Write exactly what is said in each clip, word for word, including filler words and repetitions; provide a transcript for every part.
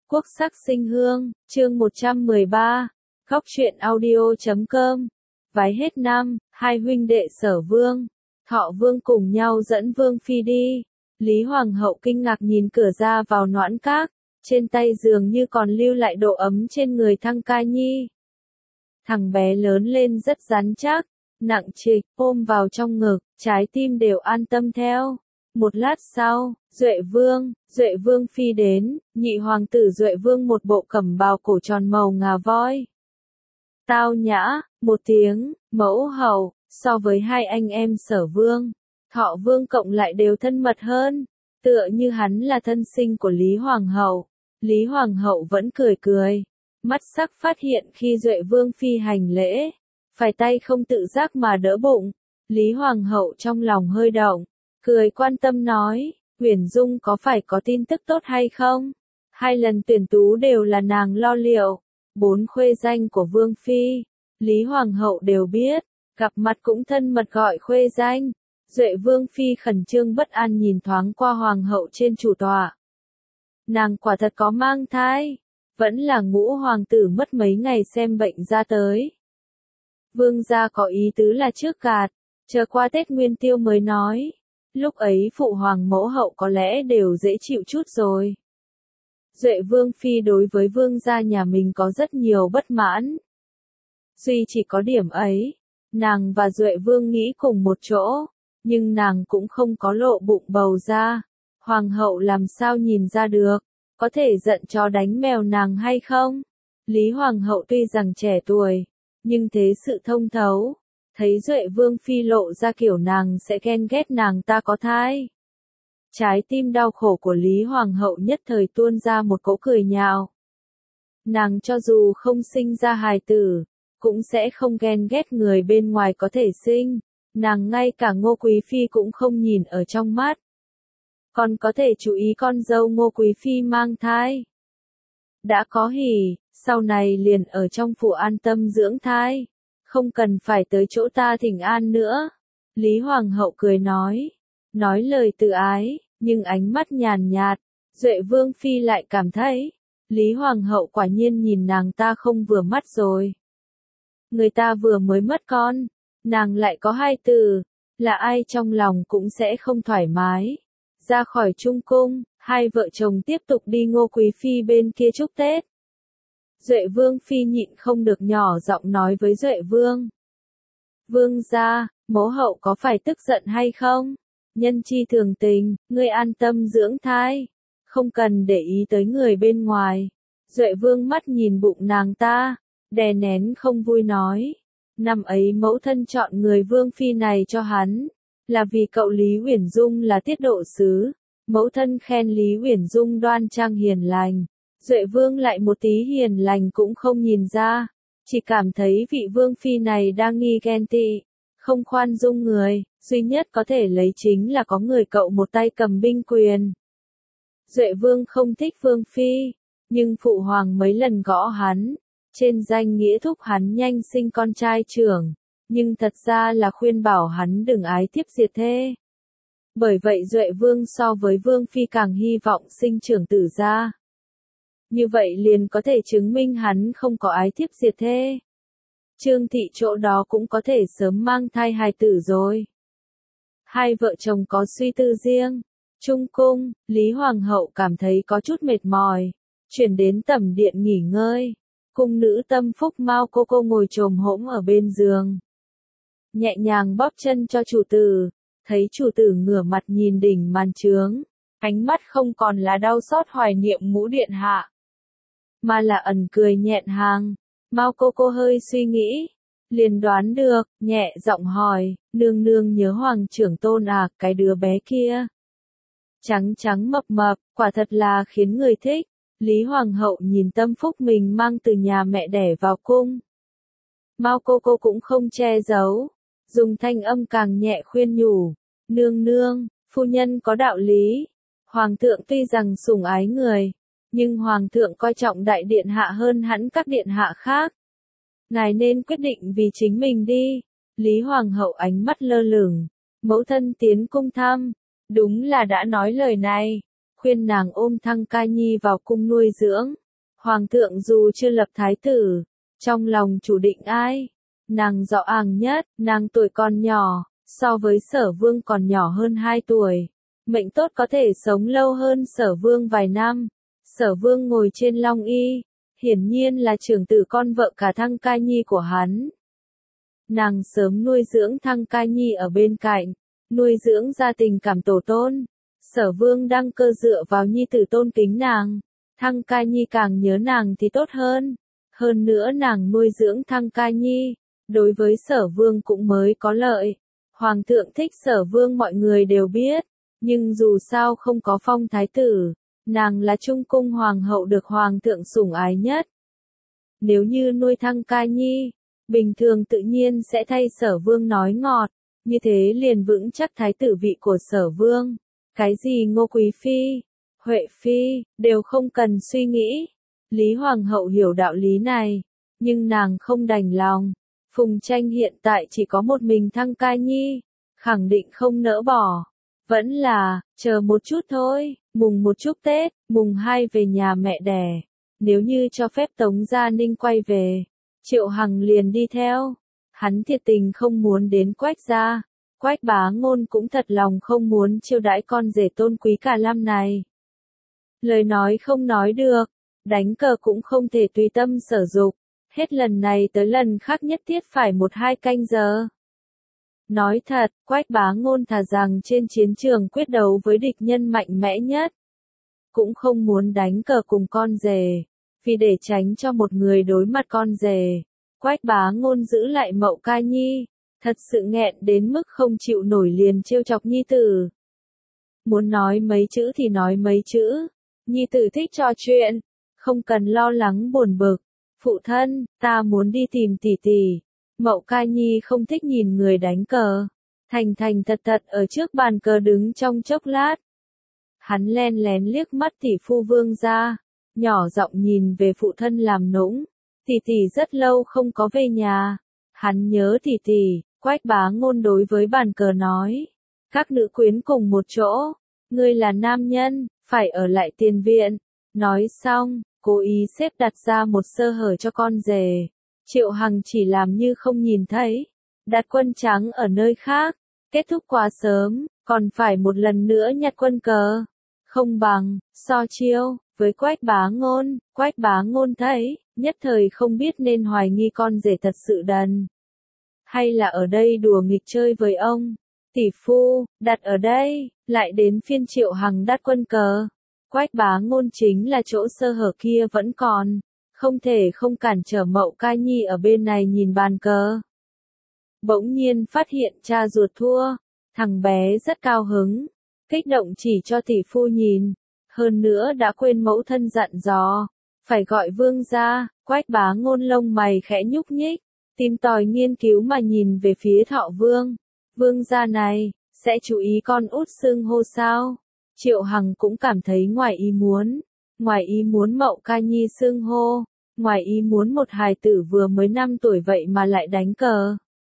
Quốc sắc sinh hương, chương một trăm mười ba, Góc truyện audio chấm com. Vái hết năm, hai huynh đệ Sở Vương, Thọ Vương cùng nhau dẫn Vương Phi đi. Lý Hoàng hậu kinh ngạc nhìn cửa ra vào Noãn Các, trên tay dường như còn lưu lại độ ấm trên người Thăng Ca Nhi. Thằng bé lớn lên rất rắn chắc, nặng trịch, ôm vào trong ngực, trái tim đều an tâm theo. Một lát sau, Duệ Vương, Duệ Vương Phi đến, nhị hoàng tử Duệ Vương một bộ cẩm bào cổ tròn màu ngà voi. Tao nhã, một tiếng, mẫu hậu, so với hai anh em Sở Vương, Thọ Vương cộng lại đều thân mật hơn, tựa như hắn là thân sinh của Lý Hoàng hậu. Lý Hoàng hậu vẫn cười cười, mắt sắc phát hiện khi Duệ Vương Phi hành lễ, phải tay không tự giác mà đỡ bụng. Lý Hoàng hậu trong lòng hơi động, cười quan tâm nói, Uyển Dung có phải có tin tức tốt hay không? Hai lần tuyển tú đều là nàng lo liệu, bốn khuê danh của Vương Phi, Lý Hoàng hậu đều biết, gặp mặt cũng thân mật gọi khuê danh. Duệ Vương Phi khẩn trương bất an nhìn thoáng qua Hoàng hậu trên chủ tọa. Nàng quả thật có mang thai, vẫn là ngũ hoàng tử mất mấy ngày xem bệnh ra tới. Vương gia có ý tứ là trước gạt, chờ qua Tết Nguyên Tiêu mới nói. Lúc ấy phụ hoàng mẫu hậu có lẽ đều dễ chịu chút rồi. Duệ Vương Phi đối với vương gia nhà mình có rất nhiều bất mãn. Duy chỉ có điểm ấy, nàng và Duệ Vương nghĩ cùng một chỗ, nhưng nàng cũng không có lộ bụng bầu ra. Hoàng hậu làm sao nhìn ra được, có thể giận chó đánh mèo nàng hay không? Lý Hoàng hậu tuy rằng trẻ tuổi, nhưng thế sự thông thấu. Thấy Duệ Vương Phi lộ ra kiểu nàng sẽ ghen ghét nàng ta có thai. Trái tim đau khổ của Lý Hoàng hậu nhất thời tuôn ra một cỗ cười nhạo. Nàng cho dù không sinh ra hài tử, cũng sẽ không ghen ghét người bên ngoài có thể sinh. Nàng ngay cả Ngô Quý Phi cũng không nhìn ở trong mắt. Còn có thể chú ý con dâu Ngô Quý Phi mang thai. Đã có hỉ, sau này liền ở trong phủ an tâm dưỡng thai. Không cần phải tới chỗ ta thỉnh an nữa. Lý Hoàng hậu cười nói. Nói lời từ ái, nhưng ánh mắt nhàn nhạt. Duệ Vương Phi lại cảm thấy, Lý Hoàng hậu quả nhiên nhìn nàng ta không vừa mắt rồi. Người ta vừa mới mất con, nàng lại có hai tử, là ai trong lòng cũng sẽ không thoải mái. Ra khỏi Trung Cung, hai vợ chồng tiếp tục đi Ngô Quý Phi bên kia chúc Tết. Duệ Vương Phi nhịn không được nhỏ giọng nói với Duệ Vương. Vương gia, mẫu hậu có phải tức giận hay không? Nhân chi thường tình, ngươi an tâm dưỡng thai, không cần để ý tới người bên ngoài. Duệ Vương mắt nhìn bụng nàng ta, đè nén không vui nói. Năm ấy mẫu thân chọn người Vương Phi này cho hắn, là vì cậu Lý Uyển Dung là tiết độ sứ. Mẫu thân khen Lý Uyển Dung đoan trang hiền lành. Duệ Vương lại một tí hiền lành cũng không nhìn ra, chỉ cảm thấy vị Vương Phi này đang nghi ghen tị, không khoan dung người, duy nhất có thể lấy chính là có người cậu một tay cầm binh quyền. Duệ Vương không thích Vương Phi, nhưng phụ hoàng mấy lần gõ hắn, trên danh nghĩa thúc hắn nhanh sinh con trai trưởng, nhưng thật ra là khuyên bảo hắn đừng ái thiếp diệt thê. Bởi vậy Duệ Vương so với Vương Phi càng hy vọng sinh trưởng tử ra. Như vậy liền có thể chứng minh hắn không có ái thiếp diệt thê. Trương thị chỗ đó cũng có thể sớm mang thai hài tử rồi. Hai vợ chồng có suy tư riêng. Trung cung, Lý Hoàng hậu cảm thấy có chút mệt mỏi, chuyển đến tẩm điện nghỉ ngơi. Cung nữ tâm phúc Mao cô cô ngồi chồm hổm ở bên giường, nhẹ nhàng bóp chân cho chủ tử. Thấy chủ tử ngửa mặt nhìn đỉnh màn trướng, ánh mắt không còn là đau xót hoài niệm ngũ điện hạ, mà là ẩn cười nhẹn hàng. Mao cô cô hơi suy nghĩ, liền đoán được, nhẹ giọng hỏi, nương nương nhớ hoàng trưởng tôn à, cái đứa bé kia. Trắng trắng mập mập, quả thật là khiến người thích. Lý Hoàng hậu nhìn tâm phúc mình mang từ nhà mẹ đẻ vào cung. Mao cô cô cũng không che giấu, dùng thanh âm càng nhẹ khuyên nhủ, nương nương, phu nhân có đạo lý. Hoàng thượng tuy rằng sủng ái người, nhưng Hoàng thượng coi trọng đại điện hạ hơn hẳn các điện hạ khác. Ngài nên quyết định vì chính mình đi. Lý Hoàng hậu ánh mắt lơ lửng, mẫu thân tiến cung thăm, đúng là đã nói lời này. khuyên nàng ôm Thăng Ca Nhi vào cung nuôi dưỡng. Hoàng thượng dù chưa lập thái tử, trong lòng chủ định ai? Nàng rõ ràng nhất, nàng tuổi còn nhỏ, so với Sở Vương còn nhỏ hơn hai tuổi. Mệnh tốt có thể sống lâu hơn Sở Vương vài năm. Sở Vương ngồi trên long y, hiển nhiên là trưởng tử con vợ cả Thăng Ca Nhi của hắn. Nàng sớm nuôi dưỡng Thăng Ca Nhi ở bên cạnh, nuôi dưỡng ra tình cảm tổ tôn. Sở Vương đăng cơ dựa vào nhi tử tôn kính nàng. Thăng Ca Nhi càng nhớ nàng thì tốt hơn. Hơn nữa nàng nuôi dưỡng Thăng Ca Nhi, đối với Sở Vương cũng mới có lợi. Hoàng thượng thích Sở Vương mọi người đều biết, nhưng dù sao không có phong thái tử, nàng là trung cung hoàng hậu được hoàng thượng sủng ái nhất. Nếu như nuôi Thăng Ca Nhi, bình thường tự nhiên sẽ thay Sở Vương nói ngọt, như thế liền vững chắc thái tử vị của Sở Vương. Cái gì Ngô Quý Phi, Huệ Phi, đều không cần suy nghĩ. Lý Hoàng hậu hiểu đạo lý này, nhưng nàng không đành lòng. Phùng Tranh hiện tại chỉ có một mình Thăng Ca Nhi, khẳng định không nỡ bỏ. Vẫn là, chờ một chút thôi, mùng một chúc Tết, mùng hai về nhà mẹ đẻ. Nếu như cho phép Tống Gia Ninh quay về, Triệu Hằng liền đi theo. Hắn thiệt tình không muốn đến Quách gia. Quách Bá Ngôn cũng thật lòng không muốn chiêu đãi con rể tôn quý cả năm này. Lời nói không nói được, đánh cờ cũng không thể tùy tâm sở dục, hết lần này tới lần khác nhất thiết phải một hai canh giờ. Nói thật, Quách Bá Ngôn thà rằng trên chiến trường quyết đấu với địch nhân mạnh mẽ nhất, cũng không muốn đánh cờ cùng con rể, vì để tránh cho một người đối mặt con rể. Quách Bá Ngôn giữ lại Mậu Ca Nhi, thật sự nghẹn đến mức không chịu nổi liền trêu chọc nhi tử. Muốn nói mấy chữ thì nói mấy chữ, nhi tử thích trò chuyện, không cần lo lắng buồn bực. Phụ thân, ta muốn đi tìm tỷ tỷ. Mậu Ca Nhi không thích nhìn người đánh cờ. Thành thành thật thật ở trước bàn cờ đứng trong chốc lát. Hắn len lén liếc mắt tỷ phu Vương gia, nhỏ giọng nhìn về phụ thân làm nũng. Tỷ tỷ rất lâu không có về nhà. Hắn nhớ tỷ tỷ. Quách Bá Ngôn đối với bàn cờ nói. Các nữ quyến cùng một chỗ. Ngươi là nam nhân, phải ở lại tiền viện. Nói xong, cố ý xếp đặt ra một sơ hở cho con rể. Triệu Hằng chỉ làm như không nhìn thấy. Đặt quân trắng ở nơi khác. Kết thúc quá sớm, còn phải một lần nữa nhặt quân cờ. Không bằng, so chiêu, với Quách Bá Ngôn. Quách Bá Ngôn thấy, nhất thời không biết nên hoài nghi con rể thật sự đần. Hay là ở đây đùa nghịch chơi với ông. Tỷ phu, đặt ở đây, lại đến phiên Triệu Hằng đắt quân cờ. Quách Bá Ngôn chính là chỗ sơ hở kia vẫn còn. Không thể không cản trở Mậu Ca Nhi ở bên này nhìn bàn cờ. Bỗng nhiên phát hiện cha ruột thua. Thằng bé rất cao hứng. Kích động chỉ cho tỷ phu nhìn. Hơn nữa đã quên mẫu thân dặn dò. Phải gọi Vương ra. Quách Bá Ngôn lông mày khẽ nhúc nhích. Tìm tòi nghiên cứu mà nhìn về phía Thọ Vương. Vương gia này, sẽ chú ý con út xưng hô sao? Triệu Hằng cũng cảm thấy ngoài ý muốn. Ngoài ý muốn Mậu Ca Nhi xưng hô. Ngoài ý muốn một hài tử vừa mới năm tuổi vậy mà lại đánh cờ.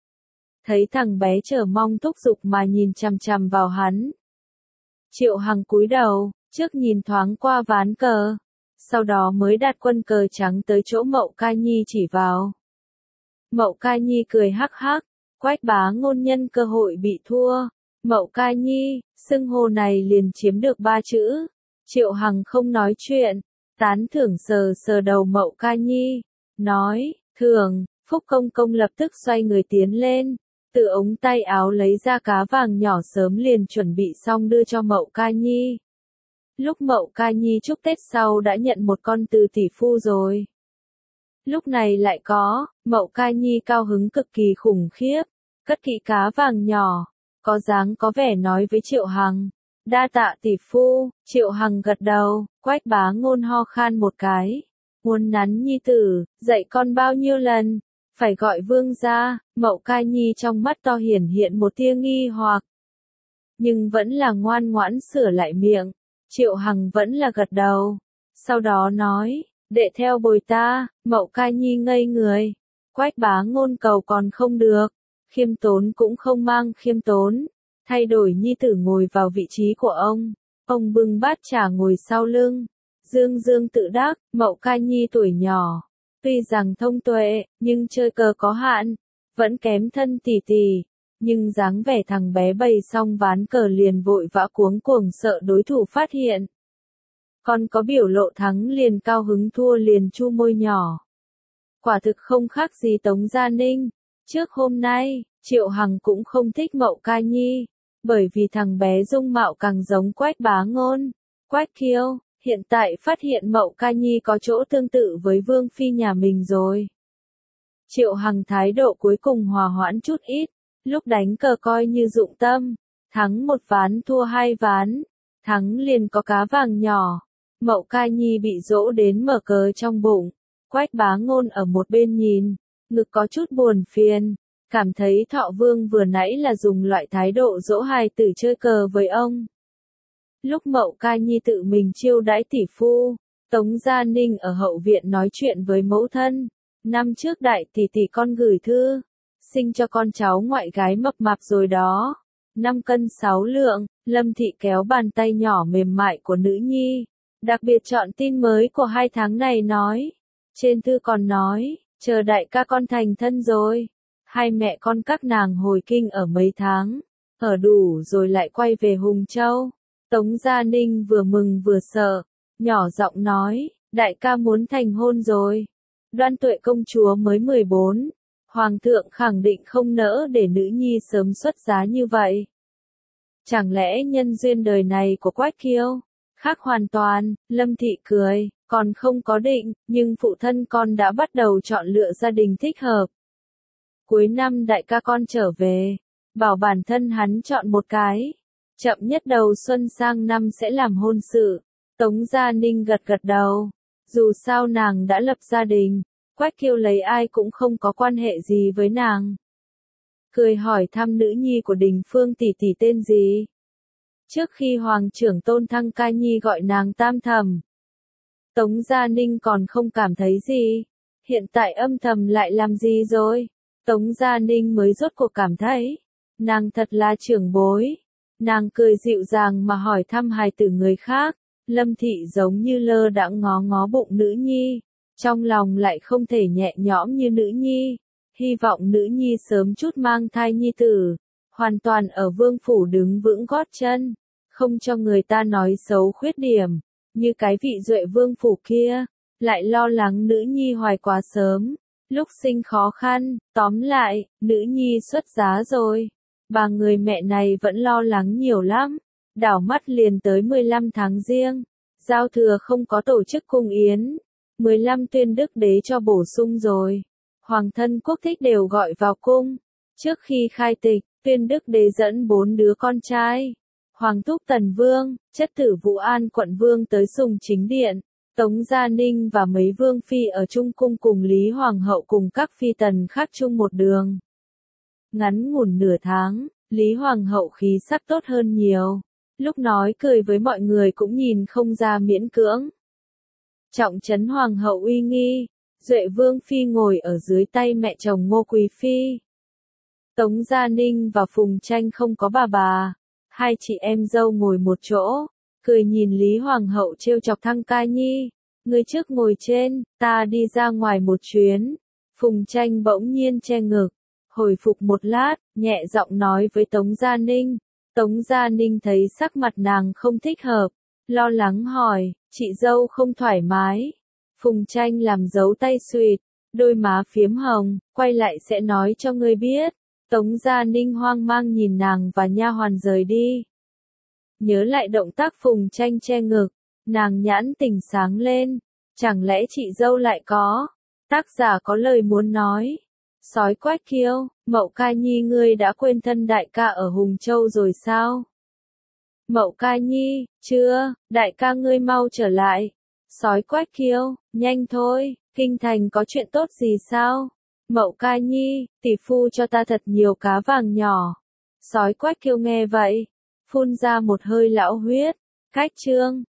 Thấy thằng bé chờ mong thúc giục mà nhìn chằm chằm vào hắn. Triệu Hằng cúi đầu, trước nhìn thoáng qua ván cờ. Sau đó mới đặt quân cờ trắng tới chỗ Mậu Ca Nhi chỉ vào. Mậu Ca Nhi cười hắc hắc. Quách Bá Ngôn nhân cơ hội bị thua. Mậu Ca Nhi, xưng hô này liền chiếm được ba chữ. Triệu Hằng không nói chuyện, tán thưởng sờ sờ đầu Mậu Ca Nhi, nói, thường. Phúc Công Công lập tức xoay người tiến lên, từ ống tay áo lấy ra cá vàng nhỏ sớm liền chuẩn bị xong đưa cho Mậu Ca Nhi. Lúc Mậu Ca Nhi chúc Tết sau đã nhận một con từ tỷ phu rồi. Lúc này lại có, Mậu Ca Nhi cao hứng cực kỳ khủng khiếp, cất kỹ cá vàng nhỏ, có dáng có vẻ nói với Triệu Hằng, đa tạ tỷ phu. Triệu Hằng gật đầu. Quách Bá Ngôn ho khan một cái, muốn nắn nhi tử, dạy con bao nhiêu lần, phải gọi Vương gia. Mậu Ca Nhi trong mắt to hiển hiện một tia nghi hoặc, nhưng vẫn là ngoan ngoãn sửa lại miệng. Triệu Hằng vẫn là gật đầu, sau đó nói, đệ theo bồi ta. Mậu Ca Nhi ngây người. Quách Bá Ngôn cầu còn không được, khiêm tốn cũng không mang khiêm tốn, thay đổi nhi tử ngồi vào vị trí của ông. Ông bưng bát trà ngồi sau lưng. Dương dương tự đắc, Mậu Ca Nhi tuổi nhỏ. Tuy rằng thông tuệ, nhưng chơi cờ có hạn. Vẫn kém thân tỷ tỷ. Nhưng dáng vẻ thằng bé bày xong ván cờ liền vội vã cuống cuồng sợ đối thủ phát hiện. Còn có biểu lộ thắng liền cao hứng thua liền chu môi nhỏ. Quả thực không khác gì Tống Gia Ninh. Trước hôm nay, Triệu Hằng cũng không thích Mậu Ca Nhi. Bởi vì thằng bé dung mạo càng giống Quách Bá Ngôn. Quách Kiêu, hiện tại phát hiện Mậu Ca Nhi có chỗ tương tự với Vương Phi nhà mình rồi. Triệu Hằng thái độ cuối cùng hòa hoãn chút ít. Lúc đánh cờ coi như dụng tâm. Thắng một ván thua hai ván. Thắng liền có cá vàng nhỏ. Mậu Ca Nhi bị dỗ đến mở cờ trong bụng. Quách Bá Ngôn ở một bên nhìn. Ngực có chút buồn phiền. Cảm thấy Thọ Vương vừa nãy là dùng loại thái độ dỗ hài tử chơi cờ với ông. Lúc Mậu Ca Nhi tự mình chiêu đãi tỷ phu, Tống Gia Ninh ở hậu viện nói chuyện với mẫu thân. Năm trước đại tỷ tỷ con gửi thư, sinh cho con cháu ngoại gái mập mạp rồi đó. Năm cân sáu lượng, Lâm Thị kéo bàn tay nhỏ mềm mại của nữ nhi. Đặc biệt chọn tin mới của hai tháng này nói. Trên thư còn nói, chờ đại ca con thành thân rồi. Hai mẹ con các nàng hồi kinh ở mấy tháng. Ở đủ rồi lại quay về Hùng Châu. Tống Gia Ninh vừa mừng vừa sợ. Nhỏ giọng nói, đại ca muốn thành hôn rồi. Đoan Tuệ công chúa mới mười bốn. Hoàng thượng khẳng định không nỡ để nữ nhi sớm xuất giá như vậy. Chẳng lẽ nhân duyên đời này của Quách Kiêu? Khác hoàn toàn, Lâm Thị cười, còn không có định, nhưng phụ thân con đã bắt đầu chọn lựa gia đình thích hợp. Cuối năm đại ca con trở về, bảo bản thân hắn chọn một cái. Chậm nhất đầu xuân sang năm sẽ làm hôn sự. Tống Gia Ninh gật gật đầu. Dù sao nàng đã lập gia đình, Quách Kiêu lấy ai cũng không có quan hệ gì với nàng. Cười hỏi thăm nữ nhi của Đình Phương tỷ tỷ tên gì. Trước khi Hoàng trưởng tôn thăng Ca Nhi gọi nàng tam thầm. Tống Gia Ninh còn không cảm thấy gì. Hiện tại âm thầm lại làm gì rồi? Tống Gia Ninh mới rốt cuộc cảm thấy. Nàng thật là trưởng bối. Nàng cười dịu dàng mà hỏi thăm hài tử người khác. Lâm Thị giống như lơ đãng ngó ngó bụng nữ nhi. Trong lòng lại không thể nhẹ nhõm như nữ nhi. Hy vọng nữ nhi sớm chút mang thai nhi tử. Hoàn toàn ở vương phủ đứng vững gót chân. Không cho người ta nói xấu khuyết điểm. Như cái vị duệ vương phủ kia. Lại lo lắng nữ nhi hoài quá sớm. Lúc sinh khó khăn, tóm lại, nữ nhi xuất giá rồi. Bà người mẹ này vẫn lo lắng nhiều lắm. Đảo mắt liền tới mười lăm tháng giêng. Giao thừa không có tổ chức cung yến. mười lăm tuyên đức đế cho bổ sung rồi. Hoàng thân quốc thích đều gọi vào cung. Trước khi khai tịch, tuyên đức đế dẫn bốn đứa con trai. Hoàng thúc Tần Vương, chất tử Vũ An quận Vương tới sùng chính điện. Tống Gia Ninh và mấy vương phi ở chung cung cùng Lý Hoàng hậu cùng các phi tần khác chung một đường. Ngắn ngủn nửa tháng, Lý Hoàng hậu khí sắc tốt hơn nhiều. Lúc nói cười với mọi người cũng nhìn không ra miễn cưỡng. Trọng trấn Hoàng hậu uy nghi, Duệ Vương phi ngồi ở dưới tay mẹ chồng Ngô Quý phi. Tống Gia Ninh và Phùng Tranh không có bà bà, hai chị em dâu ngồi một chỗ, cười nhìn Lý Hoàng hậu trêu chọc thăng Ca Nhi. Người trước ngồi trên, ta đi ra ngoài một chuyến. Phùng Tranh bỗng nhiên che ngực, hồi phục một lát, nhẹ giọng nói với Tống Gia Ninh. Tống Gia Ninh thấy sắc mặt nàng không thích hợp, lo lắng hỏi, chị dâu không thoải mái. Phùng Tranh làm dấu tay xuyệt, đôi má phiếm hồng, quay lại sẽ nói cho ngươi biết. Tống Gia Ninh hoang mang nhìn nàng và nha hoàn rời đi. Nhớ lại động tác Phùng Tranh che ngực, nàng nhãn tình sáng lên, chẳng lẽ chị dâu lại có? Tác giả có lời muốn nói. Sói Quách Kiêu, Mậu Ca Nhi ngươi đã quên thân đại ca ở Hùng Châu rồi sao? Mậu Ca Nhi, chưa, đại ca ngươi mau trở lại. Sói Quách Kiêu, nhanh thôi, kinh thành có chuyện tốt gì sao? Mậu Ca Nhi, tỷ phu cho ta thật nhiều cá vàng nhỏ. Sói Quách Kiêu nghe vậy, phun ra một hơi lão huyết. Cách chương